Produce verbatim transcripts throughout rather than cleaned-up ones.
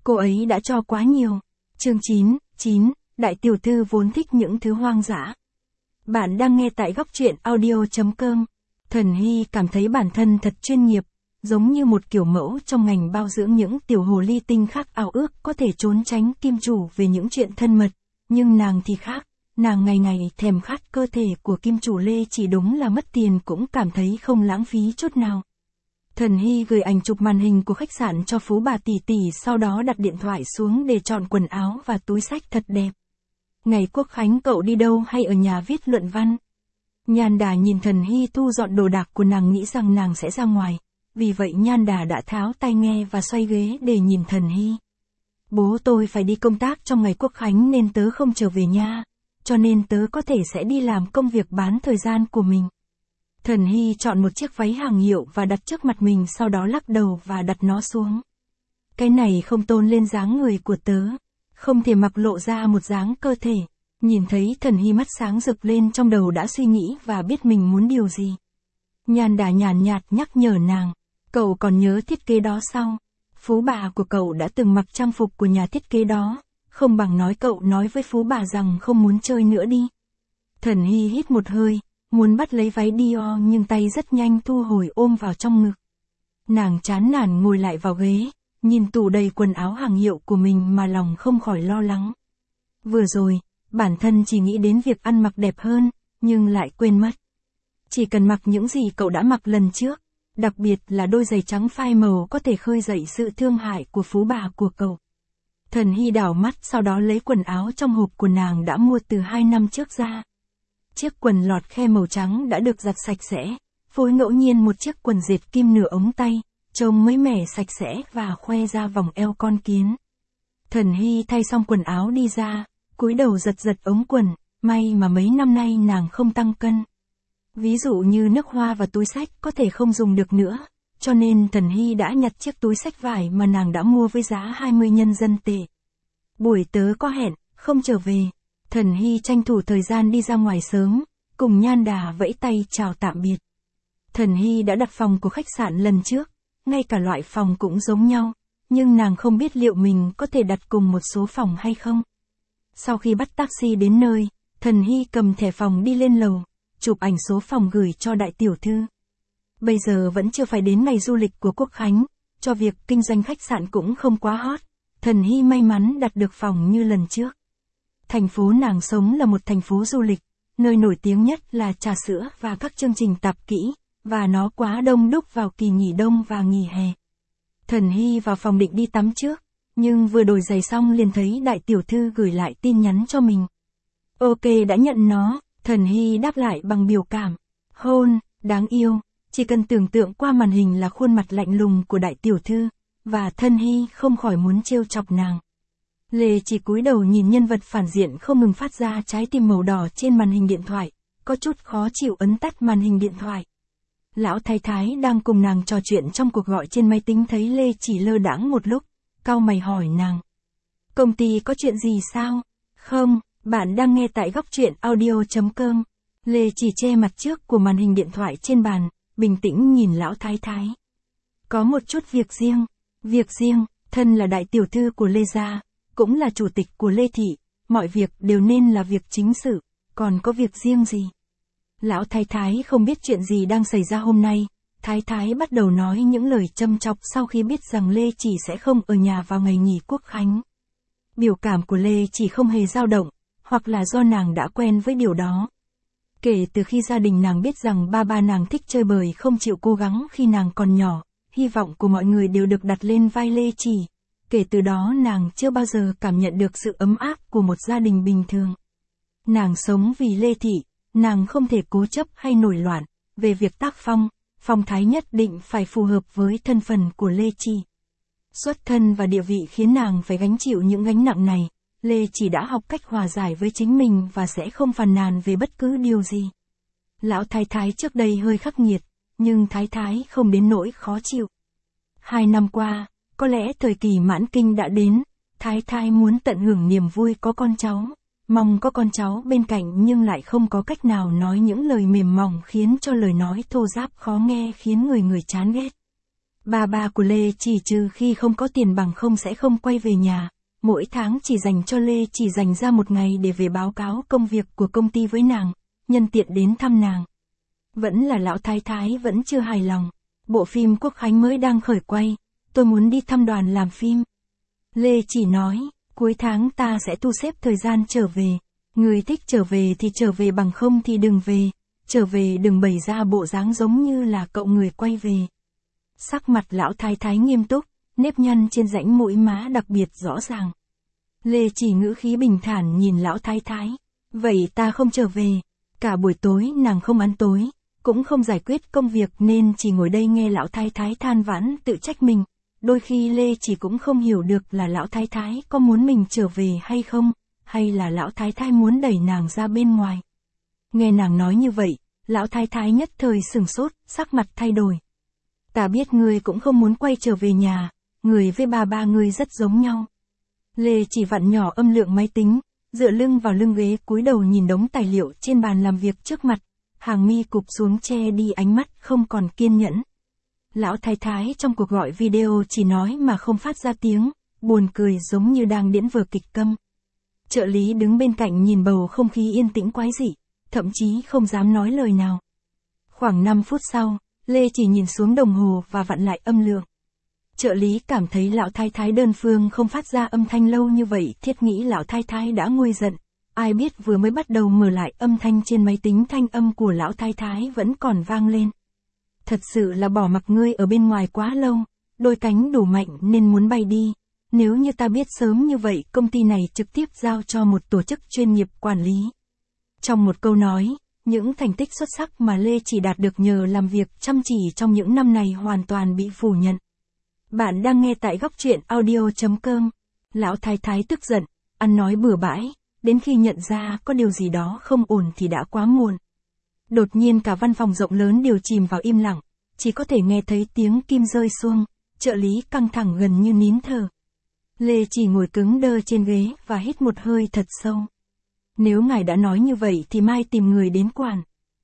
cô ấy đã cho quá nhiều. Chương chín, chín, đại tiểu thư vốn thích những thứ hoang dã. Bạn đang nghe tại góc truyện audio chấm com. Thần Hy cảm thấy bản thân thật chuyên nghiệp, giống như một kiểu mẫu trong ngành bao dưỡng những tiểu hồ ly tinh khác ao ước có thể trốn tránh kim chủ về những chuyện thân mật, nhưng nàng thì khác, nàng ngày ngày thèm khát cơ thể của kim chủ Lê Chỉ, đúng là mất tiền cũng cảm thấy không lãng phí chút nào. Thần Hy gửi ảnh chụp màn hình của khách sạn cho Phú bà tỷ tỷ, sau đó đặt điện thoại xuống để chọn quần áo và túi xách thật đẹp. Ngày Quốc Khánh cậu đi đâu hay ở nhà viết luận văn? Nhan Đà nhìn Thần Hy thu dọn đồ đạc của nàng, nghĩ rằng nàng sẽ ra ngoài, vì vậy Nhan Đà đã tháo tai nghe và xoay ghế để nhìn Thần Hy. Bố tôi phải đi công tác trong ngày Quốc Khánh nên tớ không trở về nhà, cho nên tớ có thể sẽ đi làm công việc bán thời gian của mình. Thần Hy chọn một chiếc váy hàng hiệu và đặt trước mặt mình, sau đó lắc đầu và đặt nó xuống. Cái này không tôn lên dáng người của tớ, không thể mặc lộ ra một dáng cơ thể. Nhìn thấy Thần Hy mắt sáng rực lên, trong đầu đã suy nghĩ và biết mình muốn điều gì. Nhan Đà nhàn nhạt nhắc nhở nàng, cậu còn nhớ thiết kế đó sao? Phú bà của cậu đã từng mặc trang phục của nhà thiết kế đó, không bằng nói cậu nói với Phú bà rằng không muốn chơi nữa đi. Thần Hy hít một hơi, muốn bắt lấy váy Dior nhưng tay rất nhanh thu hồi ôm vào trong ngực. Nàng chán nản ngồi lại vào ghế, nhìn tủ đầy quần áo hàng hiệu của mình mà lòng không khỏi lo lắng. Vừa rồi, bản thân chỉ nghĩ đến việc ăn mặc đẹp hơn, nhưng lại quên mất. Chỉ cần mặc những gì cậu đã mặc lần trước, đặc biệt là đôi giày trắng phai màu, có thể khơi dậy sự thương hại của Phú bà của cậu. Thần Hy đảo mắt, sau đó lấy quần áo trong hộp của nàng đã mua từ hai năm trước ra. Chiếc quần lọt khe màu trắng đã được giặt sạch sẽ, phối ngẫu nhiên một chiếc quần dệt kim nửa ống tay, trông mới mẻ sạch sẽ và khoe ra vòng eo con kiến. Thần Hy thay xong quần áo đi ra, cúi đầu giật giật ống quần, may mà mấy năm nay nàng không tăng cân. Ví dụ như nước hoa và túi xách có thể không dùng được nữa, cho nên Thần Hy đã nhặt chiếc túi xách vải mà nàng đã mua với giá hai mươi nhân dân tệ. Buổi tớ có hẹn, không trở về. Thần Hy tranh thủ thời gian đi ra ngoài sớm, cùng Nhan Đà vẫy tay chào tạm biệt. Thần Hy đã đặt phòng của khách sạn lần trước, ngay cả loại phòng cũng giống nhau, nhưng nàng không biết liệu mình có thể đặt cùng một số phòng hay không. Sau khi bắt taxi đến nơi, Thần Hy cầm thẻ phòng đi lên lầu, chụp ảnh số phòng gửi cho đại tiểu thư. Bây giờ vẫn chưa phải đến ngày du lịch của Quốc Khánh, cho việc kinh doanh khách sạn cũng không quá hot. Thần Hy may mắn đặt được phòng như lần trước. Thành phố nàng sống là một thành phố du lịch, nơi nổi tiếng nhất là trà sữa và các chương trình tạp kỹ, và nó quá đông đúc vào kỳ nghỉ đông và nghỉ hè. Thần Hy vào phòng định đi tắm trước, nhưng vừa đổi giày xong liền thấy đại tiểu thư gửi lại tin nhắn cho mình. Ok, đã nhận nó. Thần Hy đáp lại bằng biểu cảm. Hôn, đáng yêu, chỉ cần tưởng tượng qua màn hình là khuôn mặt lạnh lùng của đại tiểu thư, và Thần Hy không khỏi muốn trêu chọc nàng. Lê chỉ cúi đầu nhìn nhân vật phản diện không ngừng phát ra trái tim màu đỏ trên màn hình điện thoại, có chút khó chịu ấn tắt màn hình điện thoại. Lão thái thái đang cùng nàng trò chuyện trong cuộc gọi trên máy tính thấy Lê chỉ lơ đãng một lúc, cau mày hỏi nàng. Công ty có chuyện gì sao? Không. Bạn đang nghe tại góc truyện audio chấm com. Lê chỉ che mặt trước của màn hình điện thoại trên bàn, bình tĩnh nhìn lão thái thái. Có một chút việc riêng. Việc riêng, thân là đại tiểu thư của Lê gia, cũng là chủ tịch của Lê thị, mọi việc đều nên là việc chính sự, còn có việc riêng gì? Lão thái thái không biết chuyện gì đang xảy ra hôm nay, thái thái bắt đầu nói những lời châm chọc sau khi biết rằng Lê chỉ sẽ không ở nhà vào ngày nghỉ Quốc Khánh. Biểu cảm của Lê chỉ không hề dao động, hoặc là do nàng đã quen với điều đó. Kể từ khi gia đình nàng biết rằng ba ba nàng thích chơi bời không chịu cố gắng khi nàng còn nhỏ, hy vọng của mọi người đều được đặt lên vai Lê chỉ. Kể từ đó nàng chưa bao giờ cảm nhận được sự ấm áp của một gia đình bình thường. Nàng sống vì Lê thị, nàng không thể cố chấp hay nổi loạn, về việc tác phong, phong thái nhất định phải phù hợp với thân phận của Lê chỉ. Xuất thân và địa vị khiến nàng phải gánh chịu những gánh nặng này. Lê chỉ đã học cách hòa giải với chính mình và sẽ không phàn nàn về bất cứ điều gì. Lão thái thái trước đây hơi khắc nghiệt, nhưng thái thái không đến nỗi khó chịu. Hai năm qua, có lẽ thời kỳ mãn kinh đã đến, thái thái muốn tận hưởng niềm vui có con cháu, mong có con cháu bên cạnh nhưng lại không có cách nào nói những lời mềm mỏng khiến cho lời nói thô ráp khó nghe khiến người người chán ghét. Ba ba của Lê chỉ trừ khi không có tiền bằng không sẽ không quay về nhà, mỗi tháng chỉ dành cho Lê chỉ dành ra một ngày để về báo cáo công việc của công ty với nàng, nhân tiện đến thăm nàng. Vẫn là lão thái thái vẫn chưa hài lòng, bộ phim Quốc Khánh mới đang khởi quay, tôi muốn đi thăm đoàn làm phim. Lê chỉ nói, cuối tháng ta sẽ thu xếp thời gian trở về, người thích trở về thì trở về bằng không thì đừng về, trở về đừng bày ra bộ dáng giống như là cậu người quay về. Sắc mặt lão thái thái nghiêm túc, nếp nhăn trên rãnh mũi má đặc biệt rõ ràng. Lê chỉ ngữ khí bình thản nhìn lão thái thái, vậy ta không trở về, cả buổi tối nàng không ăn tối, cũng không giải quyết công việc nên chỉ ngồi đây nghe lão thái thái than vãn tự trách mình. Đôi khi Lê chỉ cũng không hiểu được là lão thái thái có muốn mình trở về hay không, hay là lão thái thái muốn đẩy nàng ra bên ngoài. Nghe nàng nói như vậy, lão thái thái nhất thời sửng sốt, sắc mặt thay đổi. Ta biết ngươi cũng không muốn quay trở về nhà, người với ba ba ngươi rất giống nhau. Lê chỉ vặn nhỏ âm lượng máy tính, dựa lưng vào lưng ghế cúi đầu nhìn đống tài liệu trên bàn làm việc trước mặt, hàng mi cụp xuống che đi ánh mắt không còn kiên nhẫn. Lão thái thái trong cuộc gọi video chỉ nói mà không phát ra tiếng, buồn cười giống như đang diễn vở kịch câm. Trợ lý đứng bên cạnh nhìn bầu không khí yên tĩnh quái dị, thậm chí không dám nói lời nào. Khoảng năm phút sau, Lê chỉ nhìn xuống đồng hồ và vặn lại âm lượng. Trợ lý cảm thấy lão thái thái đơn phương không phát ra âm thanh lâu như vậy, thiết nghĩ lão thái thái đã nguôi giận. Ai biết vừa mới bắt đầu mở lại âm thanh trên máy tính thanh âm của lão thái thái vẫn còn vang lên. Thật sự là bỏ mặc ngươi ở bên ngoài quá lâu, đôi cánh đủ mạnh nên muốn bay đi. Nếu như ta biết sớm như vậy công ty này trực tiếp giao cho một tổ chức chuyên nghiệp quản lý. Trong một câu nói, những thành tích xuất sắc mà Lê chỉ đạt được nhờ làm việc chăm chỉ trong những năm này hoàn toàn bị phủ nhận. Bạn đang nghe tại góc truyện audio chấm com. Lão thái thái tức giận, ăn nói bừa bãi, đến khi nhận ra có điều gì đó không ổn thì đã quá muộn. Đột nhiên cả văn phòng rộng lớn đều chìm vào im lặng, chỉ có thể nghe thấy tiếng kim rơi xuông, trợ lý căng thẳng gần như nín thở. Lê chỉ ngồi cứng đơ trên ghế và hít một hơi thật sâu. Nếu ngài đã nói như vậy thì mai tìm người đến quản.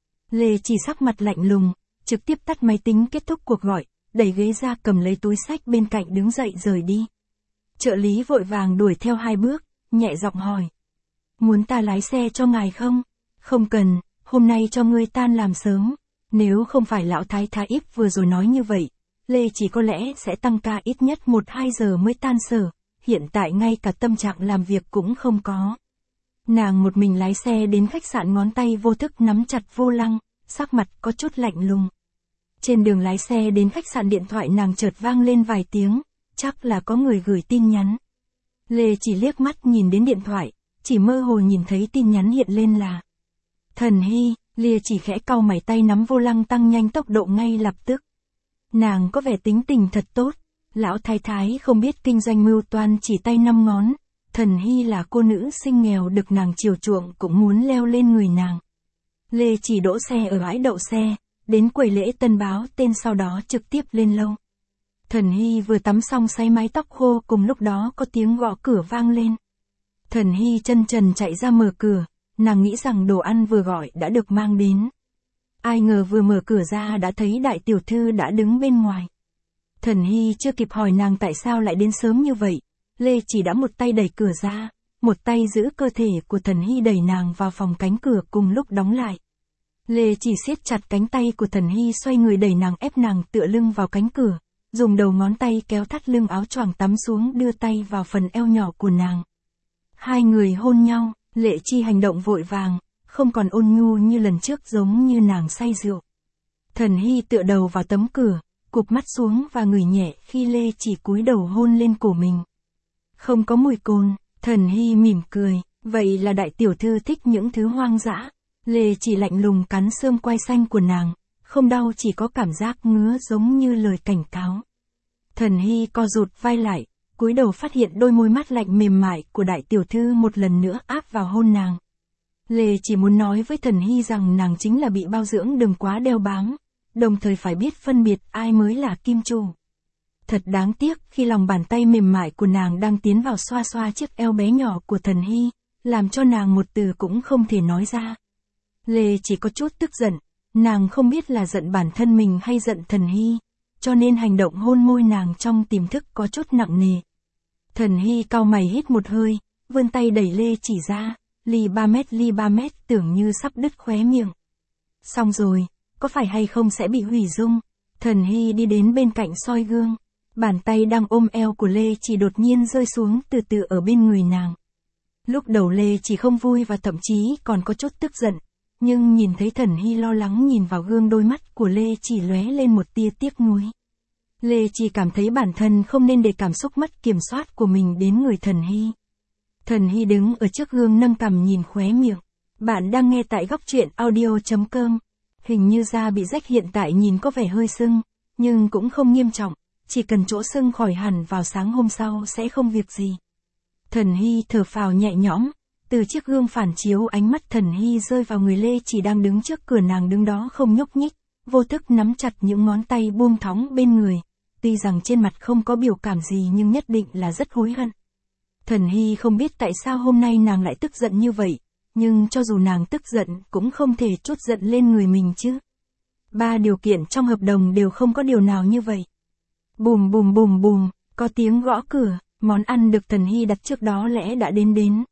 Lê chỉ sắc mặt lạnh lùng, trực tiếp tắt máy tính kết thúc cuộc gọi, đẩy ghế ra cầm lấy túi xách bên cạnh đứng dậy rời đi. Trợ lý vội vàng đuổi theo hai bước, nhẹ giọng hỏi. Muốn ta lái xe cho ngài không? Không cần, hôm nay cho ngươi tan làm sớm. Nếu không phải lão thái thái íp vừa rồi nói như vậy, Lê chỉ có lẽ sẽ tăng ca ít nhất một hai giờ mới tan sở, hiện tại ngay cả tâm trạng làm việc cũng không có. Nàng một mình lái xe đến khách sạn, ngón tay vô thức nắm chặt vô lăng, sắc mặt có chút lạnh lùng. Trên đường lái xe đến khách sạn điện thoại nàng chợt vang lên vài tiếng, chắc là có người gửi tin nhắn. Lê chỉ liếc mắt nhìn đến điện thoại, chỉ mơ hồ nhìn thấy tin nhắn hiện lên là Thần Hy. Lê chỉ khẽ cau mày, tay nắm vô lăng tăng nhanh tốc độ ngay lập tức. Nàng có vẻ tính tình thật tốt, lão thái thái không biết kinh doanh mưu toan chỉ tay năm ngón. Thần Hy là cô nữ sinh nghèo được nàng chiều chuộng cũng muốn leo lên người nàng. Lê chỉ đỗ xe ở bãi đậu xe, đến quầy lễ tân báo tên sau đó trực tiếp lên lầu. Thần Hy vừa tắm xong sấy mái tóc khô, cùng lúc đó có tiếng gõ cửa vang lên. Thần Hy chân trần chạy ra mở cửa, nàng nghĩ rằng đồ ăn vừa gọi đã được mang đến. Ai ngờ vừa mở cửa ra đã thấy đại tiểu thư đã đứng bên ngoài. Thần Hy chưa kịp hỏi nàng tại sao lại đến sớm như vậy, Lê chỉ đã một tay đẩy cửa ra, một tay giữ cơ thể của Thần Hy đẩy nàng vào phòng, cánh cửa cùng lúc đóng lại. Lê chỉ siết chặt cánh tay của Thần Hy, xoay người đẩy nàng, ép nàng tựa lưng vào cánh cửa, dùng đầu ngón tay kéo thắt lưng áo choàng tắm xuống, đưa tay vào phần eo nhỏ của nàng. Hai người hôn nhau, Lệ Chi hành động vội vàng, không còn ôn nhu như lần trước, giống như nàng say rượu. Thần Hy tựa đầu vào tấm cửa, cụp mắt xuống và ngửi nhẹ khi Lê chỉ cúi đầu hôn lên cổ mình. Không có mùi cồn, Thần Hy mỉm cười, vậy là đại tiểu thư thích những thứ hoang dã. Lê chỉ lạnh lùng cắn xương quai xanh của nàng, không đau, chỉ có cảm giác ngứa giống như lời cảnh cáo. Thần Hy co rụt vai lại, cúi đầu phát hiện đôi môi mát lạnh mềm mại của đại tiểu thư một lần nữa áp vào hôn nàng. Lê chỉ muốn nói với Thần Hy rằng nàng chính là bị bao dưỡng, đừng quá đeo bám, đồng thời phải biết phân biệt ai mới là kim chủ. Thật đáng tiếc khi lòng bàn tay mềm mại của nàng đang tiến vào xoa xoa chiếc eo bé nhỏ của Thần Hy, làm cho nàng một từ cũng không thể nói ra. Lê chỉ có chút tức giận, nàng không biết là giận bản thân mình hay giận Thần Hy. cho nên hành động hôn môi nàng trong tiềm thức có chút nặng nề. Thần Hy cau mày hít một hơi, vươn tay đẩy Lê Chỉ ra, ly ba mét ly ba mét tưởng như sắp đứt khóe miệng. Xong rồi, có phải hay không sẽ bị hủy dung? Thần Hy đi đến bên cạnh soi gương, bàn tay đang ôm eo của Lê Chỉ đột nhiên rơi xuống từ từ ở bên người nàng. Lúc đầu Lê Chỉ không vui và thậm chí còn có chút tức giận, nhưng nhìn thấy Thần Hy lo lắng nhìn vào gương, đôi mắt của Lê Chỉ lóe lên một tia tiếc nuối. Lê Chỉ cảm thấy bản thân không nên để cảm xúc mất kiểm soát của mình đến người Thần Hy. Thần Hy đứng ở trước gương nâng cằm nhìn khóe miệng. Bạn đang nghe tại góc truyện audio chấm com. Hình như da bị rách hiện tại nhìn có vẻ hơi sưng, nhưng cũng không nghiêm trọng, chỉ cần chỗ sưng khỏi hẳn vào sáng hôm sau sẽ không việc gì. Thần Hy thở phào nhẹ nhõm, từ chiếc gương phản chiếu ánh mắt Thần Hy rơi vào người Lê Chỉ đang đứng trước cửa, nàng đứng đó không nhúc nhích, vô thức nắm chặt những ngón tay buông thõng bên người, tuy rằng trên mặt không có biểu cảm gì nhưng nhất định là rất hối hận. Thần Hy không biết tại sao hôm nay nàng lại tức giận như vậy, nhưng cho dù nàng tức giận cũng không thể trút giận lên người mình chứ. Ba điều kiện trong hợp đồng đều không có điều nào như vậy. Bùm bùm bùm bùm, có tiếng gõ cửa, món ăn được Thần Hy đặt trước đó lẽ đã đến đến.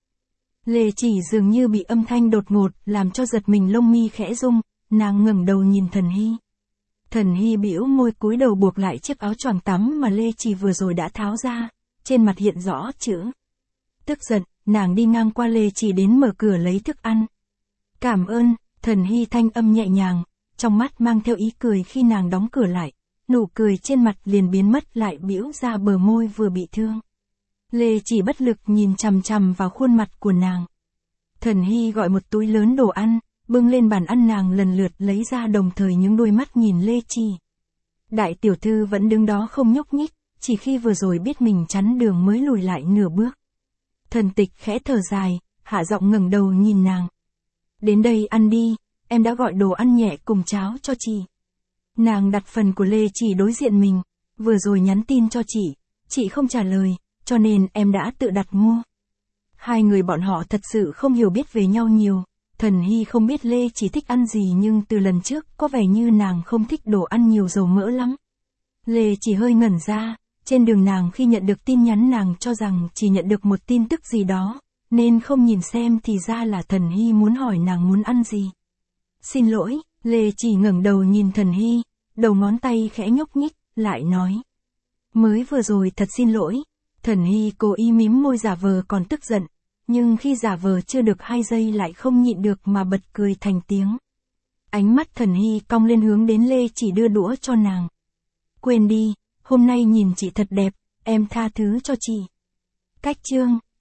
Lê Chỉ dường như bị âm thanh đột ngột làm cho giật mình, lông mi khẽ rung, nàng ngẩng đầu nhìn Thần Hy. Thần Hy bĩu môi cúi đầu buộc lại chiếc áo choàng tắm mà Lê Chỉ vừa rồi đã tháo ra, trên mặt hiện rõ chữ tức giận. Nàng đi ngang qua Lê Chỉ đến mở cửa lấy thức ăn. Cảm ơn, Thần Hy thanh âm nhẹ nhàng, trong mắt mang theo ý cười khi nàng đóng cửa lại, nụ cười trên mặt liền biến mất, lại bĩu ra bờ môi vừa bị thương. Lê Chỉ bất lực nhìn chằm chằm vào khuôn mặt của nàng. Thần Hy gọi một túi lớn đồ ăn, bưng lên bàn ăn, nàng lần lượt lấy ra, đồng thời những đôi mắt nhìn Lê Chỉ. Đại tiểu thư vẫn đứng đó không nhúc nhích, chỉ khi vừa rồi biết mình chắn đường mới lùi lại nửa bước. Thần Tịch khẽ thở dài, hạ giọng ngẩng đầu nhìn nàng. Đến đây ăn đi, em đã gọi đồ ăn nhẹ cùng cháo cho chị. Nàng đặt phần của Lê Chỉ đối diện mình, vừa rồi nhắn tin cho chị, chị không trả lời, cho nên em đã tự đặt mua. Hai người bọn họ thật sự không hiểu biết về nhau nhiều. Thần Hy không biết Lê Chỉ thích ăn gì, nhưng từ lần trước có vẻ như nàng không thích đồ ăn nhiều dầu mỡ lắm. Lê Chỉ hơi ngẩn ra. Trên đường nàng khi nhận được tin nhắn, nàng cho rằng chỉ nhận được một tin tức gì đó, nên không nhìn xem, thì ra là Thần Hy muốn hỏi nàng muốn ăn gì. Xin lỗi, Lê Chỉ ngẩng đầu nhìn Thần Hy, đầu ngón tay khẽ nhúc nhích, lại nói. Mới vừa rồi thật xin lỗi. Thần Hy cố ý mím môi giả vờ còn tức giận, nhưng khi giả vờ chưa được hai giây lại không nhịn được mà bật cười thành tiếng. Ánh mắt Thần Hy cong lên hướng đến Lê Chỉ đưa đũa cho nàng. Quên đi. Hôm nay nhìn chị thật đẹp, em tha thứ cho chị. Cách chương